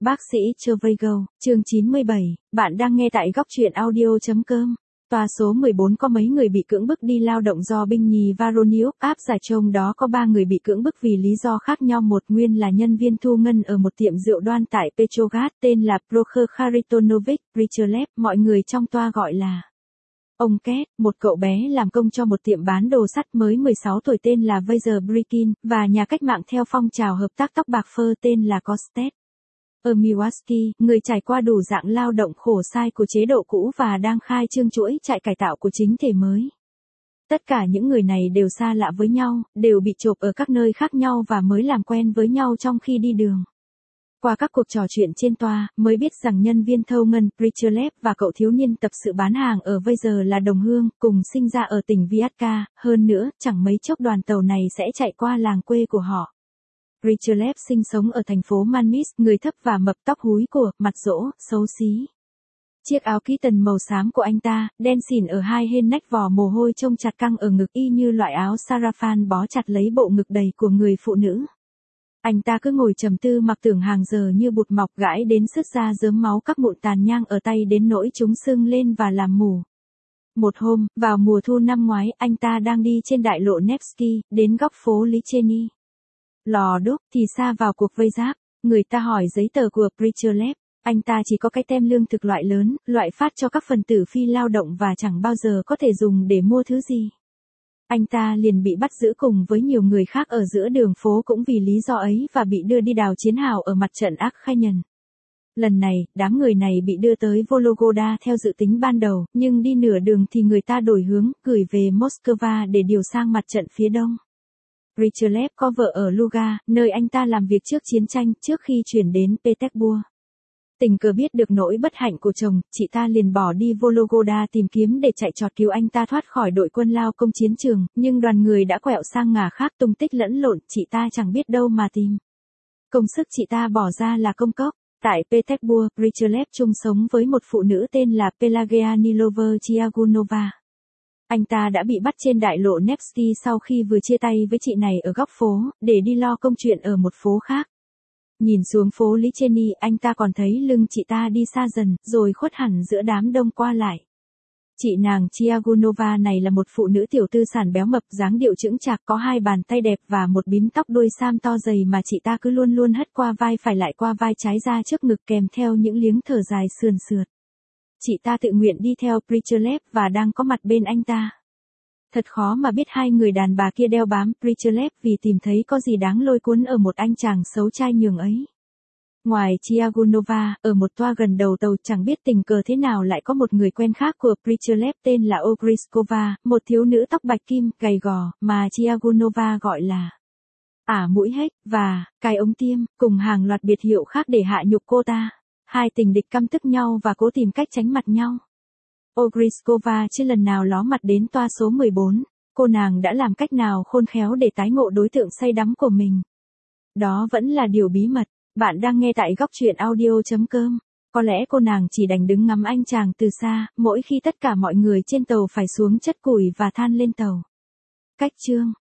Bác sĩ Trevigo, chương 97, bạn đang nghe tại góc truyện audio.com. Tòa số 14 có mấy người bị cưỡng bức đi lao động do binh nhì Voronezh áp giải, trong đó có 3 người bị cưỡng bức vì lý do khác nhau. Một nguyên là nhân viên thu ngân ở một tiệm rượu đoan tại Petrograd tên là Prokhor Kharitonovich Prichalev, mọi người trong toa gọi là ông Két. Một cậu bé làm công cho một tiệm bán đồ sắt mới 16 tuổi tên là Vaser Brikin, và nhà cách mạng theo phong trào hợp tác tóc bạc phơ tên là Kostet Ermiwaski, người trải qua đủ dạng lao động khổ sai của chế độ cũ và đang khai trương chuỗi trại cải tạo của chính thể mới. Tất cả những người này đều xa lạ với nhau, đều bị chộp ở các nơi khác nhau và mới làm quen với nhau trong khi đi đường. Qua các cuộc trò chuyện trên toa, mới biết rằng nhân viên thâu ngân Prichalev và cậu thiếu niên tập sự bán hàng ở Vaser là đồng hương, cùng sinh ra ở tỉnh Viatka, hơn nữa, chẳng mấy chốc đoàn tàu này sẽ chạy qua làng quê của họ. Prichalev sinh sống ở thành phố Manmis, người thấp và mập, tóc húi của, mặt rỗ, xấu xí. Chiếc áo kỹ tần màu xám của anh ta, đen xỉn ở hai bên nách, vò mồ hôi trông chặt căng ở ngực y như loại áo sarafan bó chặt lấy bộ ngực đầy của người phụ nữ. Anh ta cứ ngồi trầm tư mặc tưởng hàng giờ như bụt mọc, gãi đến sứt ra rớm máu, các mụn tàn nhang ở tay đến nỗi chúng sưng lên và làm mù. Một hôm, vào mùa thu năm ngoái, anh ta đang đi trên đại lộ Nevsky, đến góc phố Licheny. Lò đúc thì xa vào cuộc vây giáp, người ta hỏi giấy tờ của Prichalev, anh ta chỉ có cái tem lương thực loại lớn, loại phát cho các phần tử phi lao động và chẳng bao giờ có thể dùng để mua thứ gì. Anh ta liền bị bắt giữ cùng với nhiều người khác ở giữa đường phố cũng vì lý do ấy và bị đưa đi đào chiến hào ở mặt trận Akhayan. Lần này, đám người này bị đưa tới Vologda theo dự tính ban đầu, nhưng đi nửa đường thì người ta đổi hướng, gửi về Moscow để điều sang mặt trận phía đông. Prichalev có vợ ở Luga, nơi anh ta làm việc trước chiến tranh, trước khi chuyển đến Petersburg. Tình cờ biết được nỗi bất hạnh của chồng, chị ta liền bỏ đi Vologda tìm kiếm để chạy trọt cứu anh ta thoát khỏi đội quân lao công chiến trường, nhưng đoàn người đã quẹo sang ngả khác, tung tích lẫn lộn, chị ta chẳng biết đâu mà tìm. Công sức chị ta bỏ ra là công cốc. Tại Petersburg, Prichalev chung sống với một phụ nữ tên là Pelagia Nilovna. Anh ta đã bị bắt trên đại lộ Nevsky sau khi vừa chia tay với chị này ở góc phố, để đi lo công chuyện ở một phố khác. Nhìn xuống phố Licheny, anh ta còn thấy lưng chị ta đi xa dần, rồi khuất hẳn giữa đám đông qua lại. Chị nàng Chiagunova này là một phụ nữ tiểu tư sản béo mập, dáng điệu chững chạc, có hai bàn tay đẹp và một bím tóc đuôi sam to dày mà chị ta cứ luôn luôn hất qua vai phải lại qua vai trái ra trước ngực, kèm theo những liếng thở dài sườn sượt. Chị ta tự nguyện đi theo Prichalev và đang có mặt bên anh ta. Thật khó mà biết hai người đàn bà kia đeo bám Prichalev vì tìm thấy có gì đáng lôi cuốn ở một anh chàng xấu trai nhường ấy. Ngoài Chiagunova, ở một toa gần đầu tàu, chẳng biết tình cờ thế nào lại có một người quen khác của Prichalev tên là Ogriskova, một thiếu nữ tóc bạch kim, gầy gò, mà Chiagunova gọi là ả mũi hếch, và cài ống tiêm, cùng hàng loạt biệt hiệu khác để hạ nhục cô ta. Hai tình địch căm tức nhau và cố tìm cách tránh mặt nhau. Ogriskova chưa lần nào ló mặt đến toa số 14, cô nàng đã làm cách nào khôn khéo để tái ngộ đối tượng say đắm của mình. Đó vẫn là điều bí mật. Bạn đang nghe tại góc truyện audio.com. Có lẽ cô nàng chỉ đành đứng ngắm anh chàng từ xa, mỗi khi tất cả mọi người trên tàu phải xuống chất củi và than lên tàu. Cách chương